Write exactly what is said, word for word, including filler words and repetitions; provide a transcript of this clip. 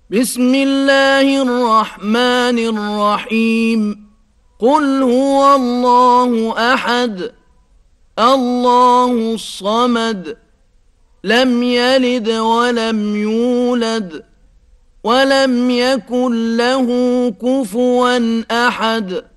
بسم الله الرحمن الرحيم قل هو الله أحد الله الصمد لم يلد ولم يولد ولم يكن له كفوا أحد